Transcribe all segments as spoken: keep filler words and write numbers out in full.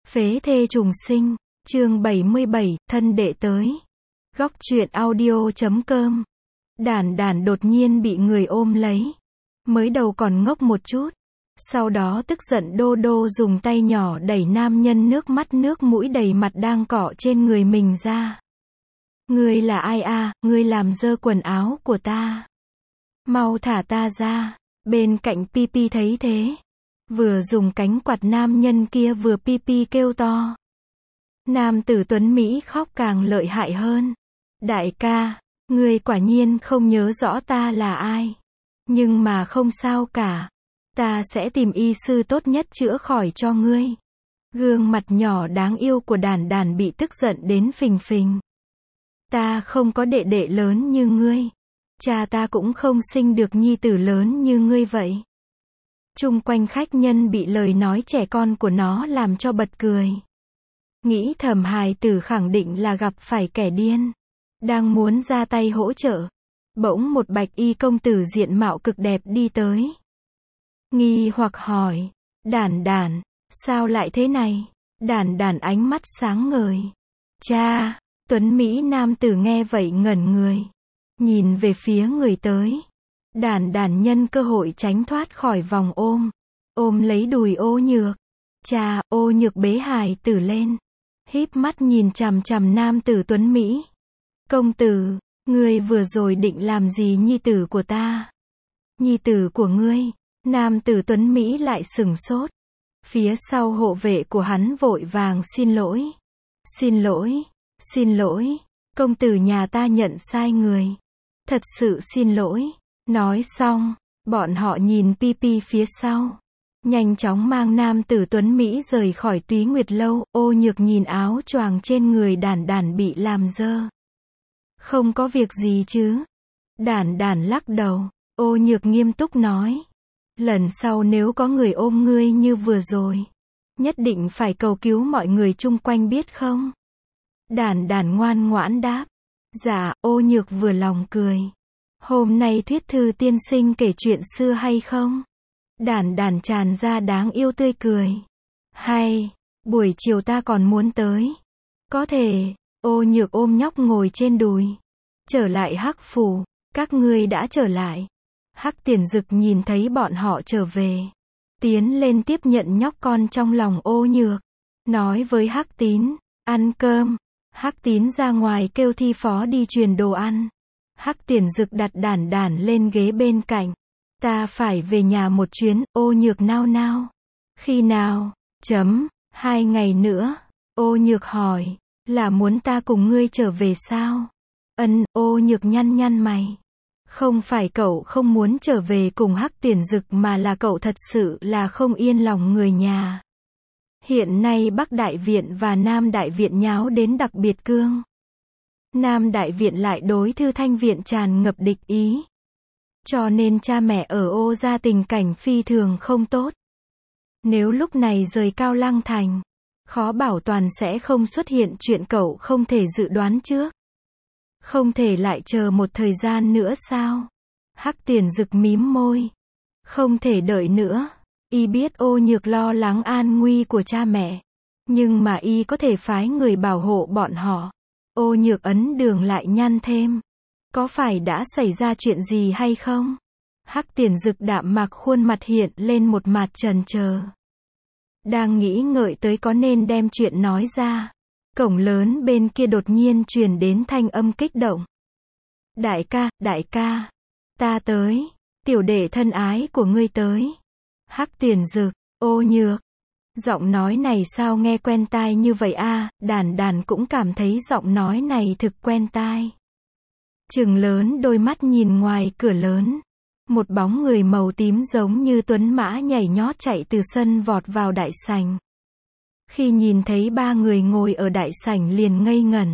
Phế thê trùng sinh, chương bảy mươi bảy, thân đệ tới. Góc truyện audio chấm com. Đản đản đột nhiên bị người ôm lấy. Mới đầu còn ngốc một chút. Sau đó tức giận đô đô dùng tay nhỏ đẩy nam nhân nước mắt nước mũi đầy mặt đang cọ trên người mình ra. Ngươi là ai a, ngươi làm dơ quần áo của ta. Mau thả ta ra. Bên cạnh Pipi thấy thế. Vừa dùng cánh quạt nam nhân kia vừa Pipi kêu to. Nam tử Tuấn Mỹ khóc càng lợi hại hơn. Đại ca, ngươi quả nhiên không nhớ rõ ta là ai. Nhưng mà không sao cả. Ta sẽ tìm y sư tốt nhất chữa khỏi cho ngươi. Gương mặt nhỏ đáng yêu của đản đản bị tức giận đến phình phình. Ta không có đệ đệ lớn như ngươi. Cha ta cũng không sinh được nhi tử lớn như ngươi vậy. Chung quanh khách nhân bị lời nói trẻ con của nó làm cho bật cười. Nghĩ thầm hài tử khẳng định là gặp phải kẻ điên. Đang muốn ra tay hỗ trợ. Bỗng một bạch y công tử diện mạo cực đẹp đi tới. Nghi hoặc hỏi. Đản đản, sao lại thế này? Đản đản ánh mắt sáng ngời. Cha, Tuấn Mỹ nam tử nghe vậy ngẩn người. Nhìn về phía người tới. Đản đản nhân cơ hội tránh thoát khỏi vòng ôm. Ôm lấy đùi Ô Nhược. Cha, Ô Nhược bế hài tử lên. Híp mắt nhìn chằm chằm nam tử Tuấn Mỹ. Công tử, ngươi vừa rồi định làm gì nhi tử của ta? Nhi tử của ngươi? Nam tử Tuấn Mỹ lại sửng sốt. Phía sau hộ vệ của hắn vội vàng xin lỗi. Xin lỗi, xin lỗi, công tử nhà ta nhận sai người. Thật sự xin lỗi. Nói xong, bọn họ nhìn Pipi phía sau. Nhanh chóng mang nam tử Tuấn Mỹ rời khỏi Túy Nguyệt Lâu. Ô Nhược nhìn áo choàng trên người đản đản bị làm dơ. Không có việc gì chứ? Đản đản lắc đầu. Ô Nhược nghiêm túc nói. Lần sau nếu có người ôm ngươi như vừa rồi, nhất định phải cầu cứu mọi người chung quanh biết không? Đản đản ngoan ngoãn đáp. Dạ. Ô Nhược vừa lòng cười. Hôm nay thuyết thư tiên sinh kể chuyện xưa hay không? Đản đản tràn ra đáng yêu tươi cười. Hay, buổi chiều ta còn muốn tới. Có thể. Ô Nhược ôm nhóc ngồi trên đùi. Trở lại Hắc phủ, các ngươi đã trở lại. Hắc Tiền Dực nhìn thấy bọn họ trở về. Tiến lên tiếp nhận nhóc con trong lòng Ô Nhược. Nói với Hắc Tín, ăn cơm. Hắc Tín ra ngoài kêu thi phó đi truyền đồ ăn. Hắc Tiền Dực đặt đản đản lên ghế bên cạnh. Ta phải về nhà một chuyến. Ô Nhược nao nao. Khi nào? Chấm. Hai ngày nữa. Ô Nhược hỏi. Là muốn ta cùng ngươi trở về sao? Ân. Ô Nhược nhăn nhăn mày. Không phải cậu không muốn trở về cùng Hắc Tiền Dực mà là cậu thật sự là không yên lòng người nhà. Hiện nay Bắc Đại Viện và Nam Đại Viện nháo đến đặc biệt cương. Nam Đại Viện lại đối Thư Thanh Viện tràn ngập địch ý. Cho nên cha mẹ ở Ô gia tình cảnh phi thường không tốt. Nếu lúc này rời Cao Lăng Thành, khó bảo toàn sẽ không xuất hiện chuyện cậu không thể dự đoán trước. Không thể lại chờ một thời gian nữa sao? Hắc Tiền Dực mím môi. Không thể đợi nữa. Y biết Ô Nhược lo lắng an nguy của cha mẹ. Nhưng mà y có thể phái người bảo hộ bọn họ. Ô Nhược ấn đường lại nhăn thêm. Có phải đã xảy ra chuyện gì hay không? Hắc Tiền Dực đạm mạc khuôn mặt hiện lên một mặt chần chờ. Đang nghĩ ngợi tới có nên đem chuyện nói ra. Cổng lớn bên kia đột nhiên truyền đến thanh âm kích động. Đại ca, đại ca. Ta tới. Tiểu đệ thân ái của ngươi tới. Hắc Tiền Dực, Ô Nhược. Giọng nói này sao nghe quen tai như vậy a? Đản đản cũng cảm thấy giọng nói này thực quen tai. Trừng lớn đôi mắt nhìn ngoài cửa lớn. Một bóng người màu tím giống như tuấn mã nhảy nhót chạy từ sân vọt vào đại sảnh. Khi nhìn thấy ba người ngồi ở đại sảnh liền ngây ngẩn.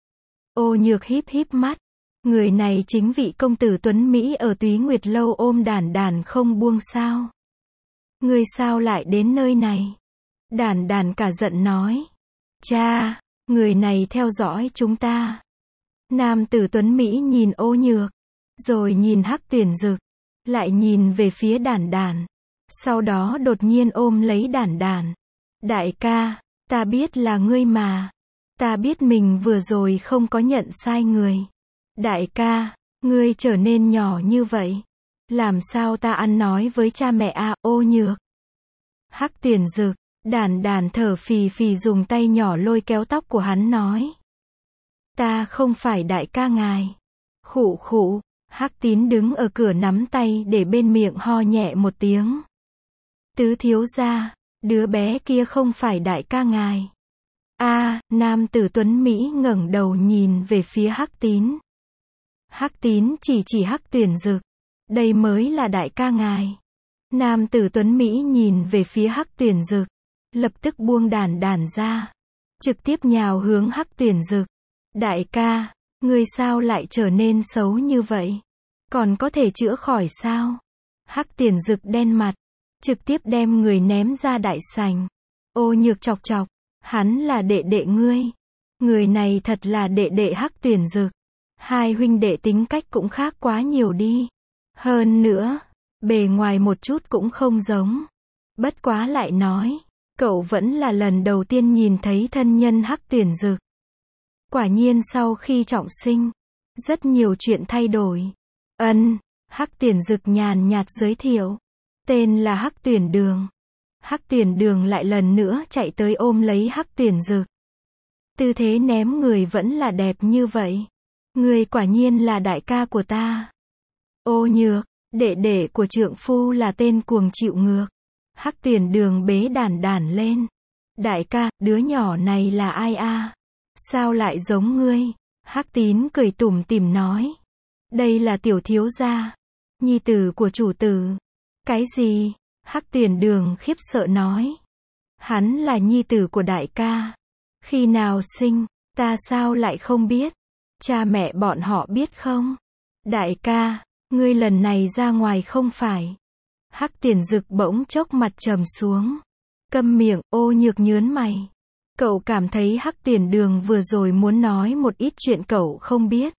Ô Nhược híp híp mắt. Người này chính vị công tử Tuấn Mỹ ở Túy Nguyệt Lâu ôm đản đản không buông sao? Ngươi sao lại đến nơi này? Đản đản cả giận nói. Cha, người này theo dõi chúng ta. Nam tử Tuấn Mỹ nhìn Ô Nhược, rồi nhìn Hắc Tiền Dực, lại nhìn về phía đản đản. Sau đó đột nhiên ôm lấy đản đản. Đại ca, Ta biết là ngươi mà. Ta biết mình vừa rồi không có nhận sai người. Đại ca, ngươi trở nên nhỏ như vậy. Làm sao ta ăn nói với cha mẹ a? Ô Nhược. Hắc Tiền Dực, Đản Đản thở phì phì dùng tay nhỏ lôi kéo tóc của hắn nói. Ta không phải đại ca ngài. Khụ khụ, Hắc Tín đứng ở cửa nắm tay để bên miệng ho nhẹ một tiếng. Tứ thiếu gia, đứa bé kia không phải đại ca ngài. A, nam tử tuấn Mỹ ngẩng đầu nhìn về phía Hắc Tín. Hắc Tín chỉ chỉ Hắc Tuyển Dực. Đây mới là đại ca ngài. Nam tử tuấn Mỹ nhìn về phía Hắc Tuyển Dực. Lập tức buông Đản Đản ra. Trực tiếp nhào hướng Hắc Tuyển Dực. Đại ca, ngươi sao lại trở nên xấu như vậy? Còn có thể chữa khỏi sao? Hắc Tuyển Dực đen mặt. Trực tiếp đem người ném ra đại sảnh. Ô Nhược chọc chọc. Hắn là đệ đệ ngươi. Người này thật là đệ đệ Hắc Tuyển Dực. Hai huynh đệ tính cách cũng khác quá nhiều đi. Hơn nữa, bề ngoài một chút cũng không giống. Bất quá lại nói, cậu vẫn là lần đầu tiên nhìn thấy thân nhân Hắc Tuyển Dực. Quả nhiên sau khi trọng sinh, rất nhiều chuyện thay đổi. Ân, Hắc Tuyển Dực nhàn nhạt giới thiệu. Tên là Hắc Tuyển Đường. Hắc Tuyển Đường lại lần nữa chạy tới ôm lấy Hắc Tuyển Dực. Tư thế ném người vẫn là đẹp như vậy. Người quả nhiên là đại ca của ta. Ô Nhược, đệ đệ của trượng phu là tên cuồng chịu ngược. Hắc Tuyển Đường bế Đản Đản lên. Đại ca, đứa nhỏ này là ai a? Sao lại giống ngươi? Hắc Tín cười tủm tỉm nói. Đây là tiểu thiếu gia, nhi tử của chủ tử. Cái gì? Hắc Tuyển Đường khiếp sợ nói. Hắn là nhi tử của đại ca. Khi nào sinh, ta sao lại không biết? Cha mẹ bọn họ biết không? Đại ca, ngươi lần này ra ngoài không phải? Hắc Tuyển Dực bỗng chốc mặt trầm xuống. Câm miệng. Ô Nhược nhớn mày. Cậu cảm thấy Hắc Tuyển Đường vừa rồi muốn nói một ít chuyện cậu không biết.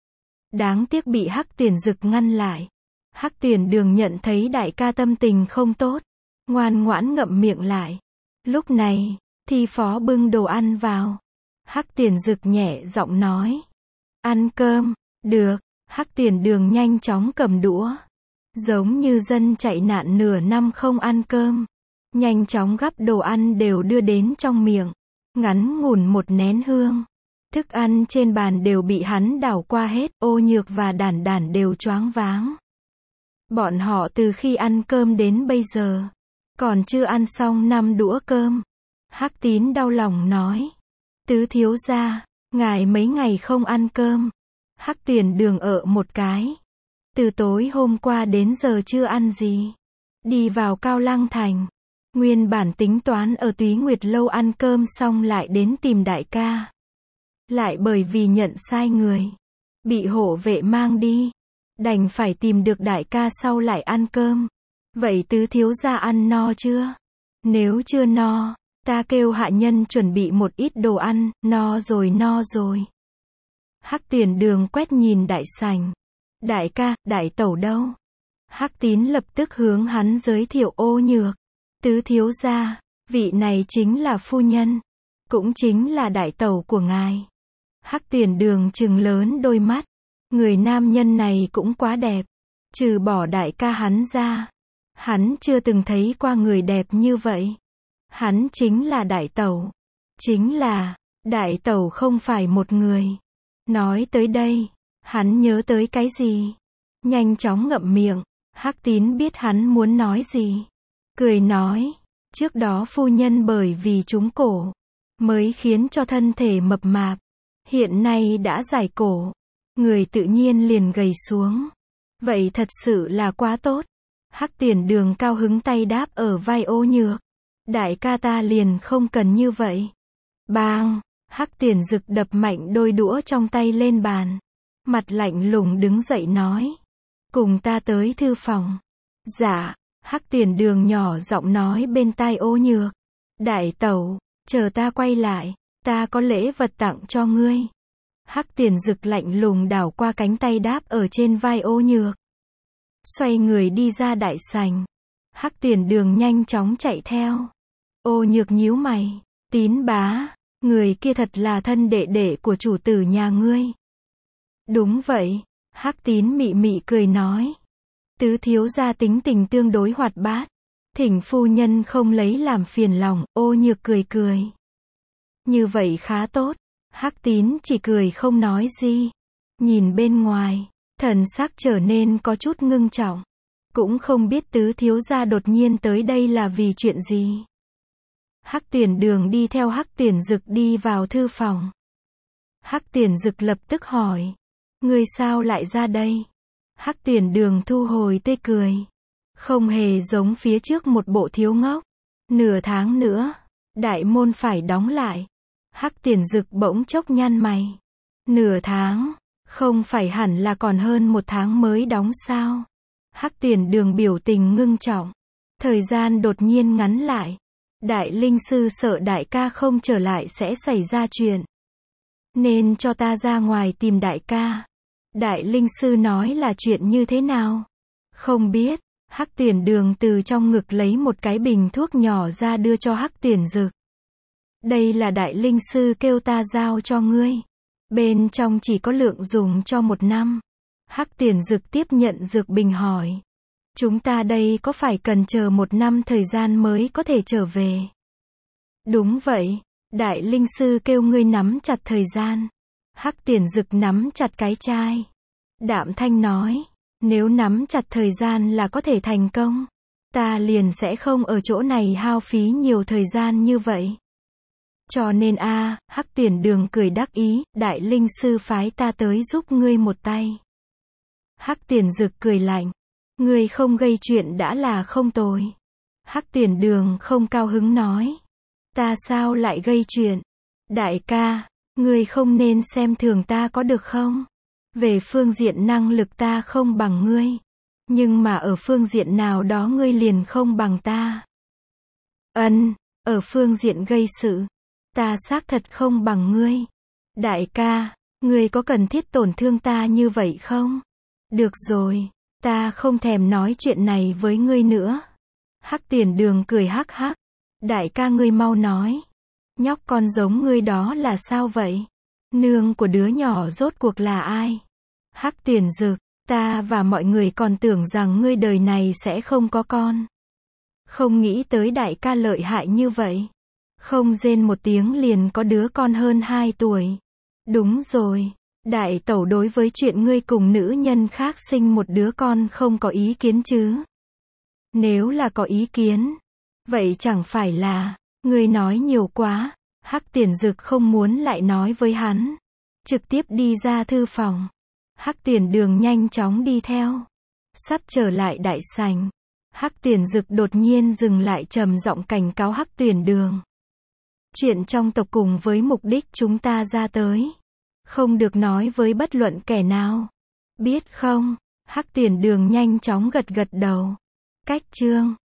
Đáng tiếc bị Hắc Tuyển Dực ngăn lại. Hắc Tuyển Đường nhận thấy đại ca tâm tình không tốt, ngoan ngoãn ngậm miệng lại. Lúc này, Thi Phó bưng đồ ăn vào. Hắc Tuyển Dực nhẹ giọng nói. Ăn cơm. Được. Hắc Tuyển Đường nhanh chóng cầm đũa. Giống như dân chạy nạn nửa năm không ăn cơm. Nhanh chóng gắp đồ ăn đều đưa đến trong miệng. Ngắn ngủn một nén hương. Thức ăn trên bàn đều bị hắn đảo qua hết. Ô Nhược và Đản Đản đều choáng váng. Bọn họ từ khi ăn cơm đến bây giờ, còn chưa ăn xong năm đũa cơm. Hắc Tín đau lòng nói. Tứ thiếu gia, ngài mấy ngày không ăn cơm. Hắc Tuyển Đường ở một cái. Từ tối hôm qua đến giờ chưa ăn gì. Đi vào Cao Lăng Thành. Nguyên bản tính toán ở Túy Nguyệt Lâu ăn cơm xong lại đến tìm đại ca. Lại bởi vì nhận sai người, bị hộ vệ mang đi. Đành phải tìm được đại ca sau lại ăn cơm. Vậy tứ thiếu gia ăn no chưa? Nếu chưa no, ta kêu hạ nhân chuẩn bị một ít đồ ăn. No rồi no rồi. Hắc Tuyển Đường quét nhìn đại sảnh. Đại ca, đại tẩu đâu? Hắc Tín lập tức hướng hắn giới thiệu. Ô Nhược, tứ thiếu gia, vị này chính là phu nhân, cũng chính là đại tẩu của ngài. Hắc Tuyển Đường trừng lớn đôi mắt. Người nam nhân này cũng quá đẹp. Trừ bỏ đại ca hắn ra, hắn chưa từng thấy qua người đẹp như vậy. Hắn chính là đại tẩu. Chính là, đại tẩu không phải một người. Nói tới đây, hắn nhớ tới cái gì? Nhanh chóng ngậm miệng. Hắc Tín biết hắn muốn nói gì. Cười nói, trước đó phu nhân bởi vì trúng cổ, mới khiến cho thân thể mập mạp. Hiện nay đã giải cổ, người tự nhiên liền gầy xuống. Vậy thật sự là quá tốt. Hắc Tuyển Đường cao hứng tay đáp ở vai Ô Nhược. Đại ca ta liền không cần như vậy. Bang! Hắc Tuyển Dực đập mạnh đôi đũa trong tay lên bàn. Mặt lạnh lùng đứng dậy nói. Cùng ta tới thư phòng. Dạ. Hắc Tuyển Đường nhỏ giọng nói bên tai Ô Nhược. Đại tẩu, chờ ta quay lại, ta có lễ vật tặng cho ngươi. Hắc Tuyển Dực lạnh lùng đảo qua cánh tay đáp ở trên vai Ô Nhược. Xoay người đi ra đại sảnh. Hắc Tuyển Đường nhanh chóng chạy theo. Ô Nhược nhíu mày. Tín bá, người kia thật là thân đệ đệ của chủ tử nhà ngươi. Đúng vậy, Hắc Tín mị mị cười nói. Tứ thiếu gia tính tình tương đối hoạt bát. Thỉnh phu nhân không lấy làm phiền lòng, Ô Nhược cười cười. Như vậy khá tốt. Hắc Tín chỉ cười không nói gì. Nhìn bên ngoài, thần sắc trở nên có chút ngưng trọng. Cũng không biết tứ thiếu gia đột nhiên tới đây là vì chuyện gì. Hắc Tuyển Đường đi theo Hắc Tuyển Dực đi vào thư phòng. Hắc Tuyển Dực lập tức hỏi. Ngươi sao lại ra đây? Hắc Tuyển Đường thu hồi tươi cười. Không hề giống phía trước một bộ thiếu ngốc. Nửa tháng nữa, đại môn phải đóng lại. Hắc Tuyển Dực bỗng chốc nhăn mày. Nửa tháng, không phải hẳn là còn hơn một tháng mới đóng sao? Hắc Tuyển Đường biểu tình ngưng trọng. Thời gian đột nhiên ngắn lại. Đại linh sư sợ đại ca không trở lại sẽ xảy ra chuyện. Nên cho ta ra ngoài tìm đại ca. Đại linh sư nói là chuyện như thế nào? Không biết. Hắc Tuyển Đường từ trong ngực lấy một cái bình thuốc nhỏ ra đưa cho Hắc Tuyển Dực. Đây là đại linh sư kêu ta giao cho ngươi. Bên trong chỉ có lượng dùng cho một năm. Hắc Tuyển Dực tiếp nhận dược bình hỏi. Chúng ta đây có phải cần chờ một năm thời gian mới có thể trở về? Đúng vậy. Đại linh sư kêu ngươi nắm chặt thời gian. Hắc Tuyển Dực nắm chặt cái chai. Đạm thanh nói. Nếu nắm chặt thời gian là có thể thành công. Ta liền sẽ không ở chỗ này hao phí nhiều thời gian như vậy. Cho nên a à, Hắc Tuyển Đường cười đắc ý, đại linh sư phái ta tới giúp ngươi một tay. Hắc Tuyển Dực cười lạnh. Ngươi không gây chuyện đã là không tồi. Hắc Tuyển Đường không cao hứng nói. Ta sao lại gây chuyện? Đại ca, ngươi không nên xem thường ta có được không? Về phương diện năng lực ta không bằng ngươi. Nhưng mà ở phương diện nào đó ngươi liền không bằng ta. Ân, ở phương diện gây sự. Ta xác thật không bằng ngươi. Đại ca, ngươi có cần thiết tổn thương ta như vậy không? Được rồi, ta không thèm nói chuyện này với ngươi nữa. Hắc Tuyển Đường cười hắc hắc. Đại ca ngươi mau nói. Nhóc con giống ngươi đó là sao vậy? Nương của đứa nhỏ rốt cuộc là ai? Hắc Tuyển Dực, ta và mọi người còn tưởng rằng ngươi đời này sẽ không có con. Không nghĩ tới đại ca lợi hại như vậy. Không rên một tiếng liền có đứa con hơn hai tuổi. Đúng rồi, đại tẩu đối với chuyện ngươi cùng nữ nhân khác sinh một đứa con không có ý kiến chứ? Nếu là có ý kiến, vậy chẳng phải là, ngươi nói nhiều quá. Hắc Tuyển Dực không muốn lại nói với hắn. Trực tiếp đi ra thư phòng. Hắc Tuyển Đường nhanh chóng đi theo. Sắp trở lại đại sảnh. Hắc Tuyển Dực đột nhiên dừng lại trầm giọng cảnh cáo Hắc Tuyển Đường. Chuyện trong tộc cùng với mục đích chúng ta ra tới. Không được nói với bất luận kẻ nào. Biết không? Hắc Tuyển Đường nhanh chóng gật gật đầu. Cách chương